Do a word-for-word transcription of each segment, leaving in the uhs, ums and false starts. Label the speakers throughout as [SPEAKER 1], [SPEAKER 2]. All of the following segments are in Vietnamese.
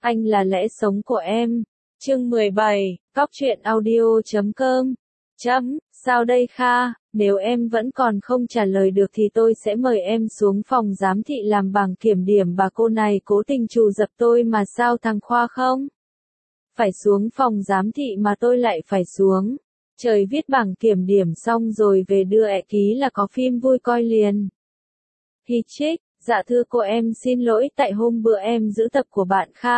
[SPEAKER 1] Anh là lẽ sống của em. Chương mười bảy, Cóc truyện audio chấm com. Chấm, sao đây Kha, nếu em vẫn còn không trả lời được thì tôi sẽ mời em xuống phòng giám thị làm bảng kiểm điểm. Bà cô này cố tình trù dập tôi mà sao thằng Khoa không? Phải xuống phòng giám thị mà tôi lại phải xuống. Trời, viết bảng kiểm điểm xong rồi về đưa ẹ ký là có phim vui coi liền. Hi chích, dạ thưa cô, em xin lỗi tại hôm bữa em giữ tập của bạn Kha.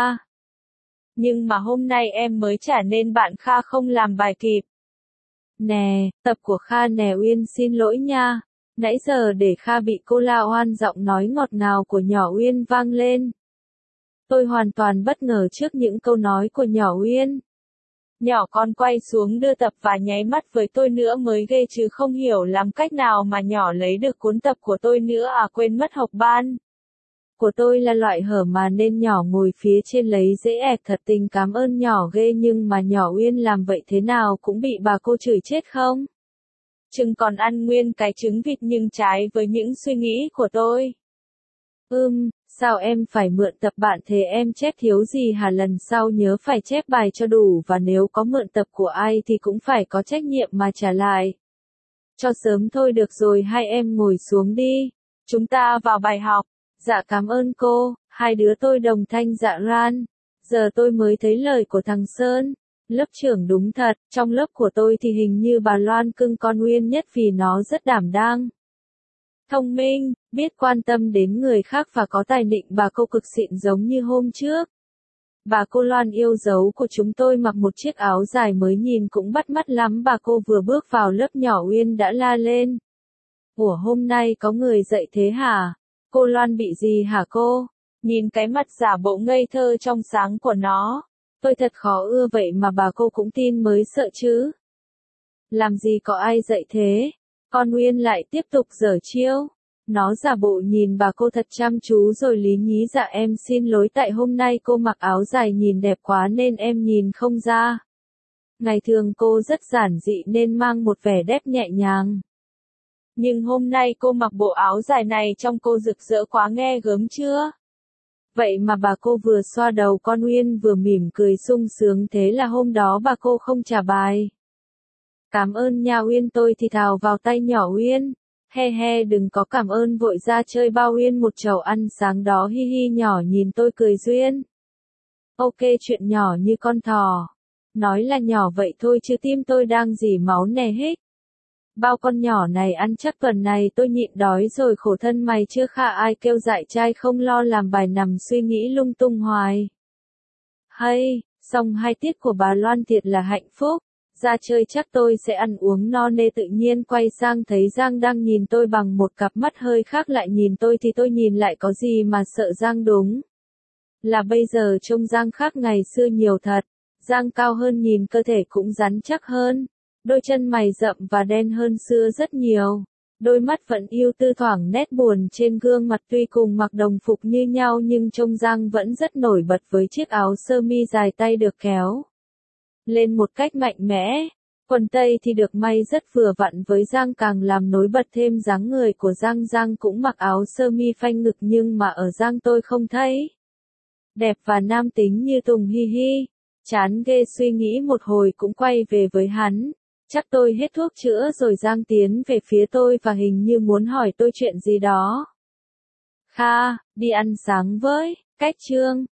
[SPEAKER 1] Nhưng mà hôm nay em mới trả nên bạn Kha không làm bài kịp. Nè, tập của Kha nè Uyên, xin lỗi nha. Nãy giờ để Kha bị cô la oan, giọng nói ngọt ngào của nhỏ Uyên vang lên. Tôi hoàn toàn bất ngờ trước những câu nói của nhỏ Uyên. Nhỏ con quay xuống đưa tập và nháy mắt với tôi nữa mới ghê chứ, không hiểu làm cách nào mà nhỏ lấy được cuốn tập của tôi nữa à, quên mất học ban. Của tôi là loại hở mà nên nhỏ ngồi phía trên lấy dễ ẹc, thật tình cảm ơn nhỏ ghê, nhưng mà nhỏ Uyên làm vậy thế nào cũng bị bà cô chửi chết không? Chừng còn ăn nguyên cái trứng vịt nhưng trái với những suy nghĩ của tôi. Ừm, sao em phải mượn tập bạn thế, em chép thiếu gì hả? Lần sau nhớ phải chép bài cho đủ, và nếu có mượn tập của ai thì cũng phải có trách nhiệm mà trả lại. Cho sớm thôi được rồi, hai em ngồi xuống đi. Chúng ta vào bài học. Dạ cảm ơn cô, hai đứa tôi đồng thanh dạ ran. Giờ tôi mới thấy lời của thằng Sơn. Lớp trưởng đúng thật, trong lớp của tôi thì hình như bà Loan cưng con Uyên nhất vì nó rất đảm đang. Thông minh, biết quan tâm đến người khác và có tài nịnh bà cô cực xịn giống như hôm trước. Bà cô Loan yêu dấu của chúng tôi mặc một chiếc áo dài mới nhìn cũng bắt mắt lắm. Bà cô vừa bước vào lớp nhỏ Uyên đã la lên. Ủa, hôm nay có người dậy thế hả? Cô Loan bị gì hả cô? Nhìn cái mặt giả bộ ngây thơ trong sáng của nó. Tôi thật khó ưa, vậy mà bà cô cũng tin mới sợ chứ. Làm gì có ai dậy thế? Con Uyên lại tiếp tục giở chiêu. Nó giả bộ nhìn bà cô thật chăm chú rồi lý nhí, dạ em xin lỗi, tại hôm nay cô mặc áo dài nhìn đẹp quá nên em nhìn không ra. Ngày thường cô rất giản dị nên mang một vẻ đẹp nhẹ nhàng. Nhưng hôm nay cô mặc bộ áo dài này trông cô rực rỡ quá, nghe gớm chưa? Vậy mà bà cô vừa xoa đầu con Uyên vừa mỉm cười sung sướng, thế là hôm đó bà cô không trả bài. Cảm ơn nha Uyên, tôi thì thào vào tay nhỏ Uyên. He he, đừng có cảm ơn, vội ra chơi bao Uyên một chầu ăn sáng đó, hi hi. Nhỏ nhìn tôi cười duyên. Ok, chuyện nhỏ như con thỏ. Nói là nhỏ vậy thôi chứ tim tôi đang dỉ máu nè hích. Bao con nhỏ này ăn chắc tuần này tôi nhịn đói rồi, khổ thân mày chưa Kha, ai kêu dại trai không lo làm bài nằm suy nghĩ lung tung hoài. Hay, xong hai tiết của bà Loan thiệt là hạnh phúc. Ra chơi chắc tôi sẽ ăn uống no nê. Tự nhiên quay sang thấy Giang đang nhìn tôi bằng một cặp mắt hơi khác, lại nhìn tôi thì tôi nhìn lại có gì mà sợ Giang, đúng là bây giờ trông Giang khác ngày xưa nhiều thật. Giang cao hơn, nhìn cơ thể cũng rắn chắc hơn. Đôi chân mày rậm và đen hơn xưa rất nhiều. Đôi mắt vẫn yêu tư, thoảng nét buồn trên gương mặt. Tuy cùng mặc đồng phục như nhau nhưng trông Giang vẫn rất nổi bật với chiếc áo sơ mi dài tay được kéo lên một cách mạnh mẽ. Quần tây thì được may rất vừa vặn với Giang, càng làm nổi bật thêm dáng người của Giang. Giang cũng mặc áo sơ mi phanh ngực nhưng mà ở Giang tôi không thấy đẹp và nam tính như Tùng, hi hi. Chán ghê, suy nghĩ một hồi cũng quay về với hắn. Chắc tôi hết thuốc chữa rồi. Giang tiến về phía tôi và hình như muốn hỏi tôi chuyện gì đó. Kha, đi ăn sáng với, cách Trương.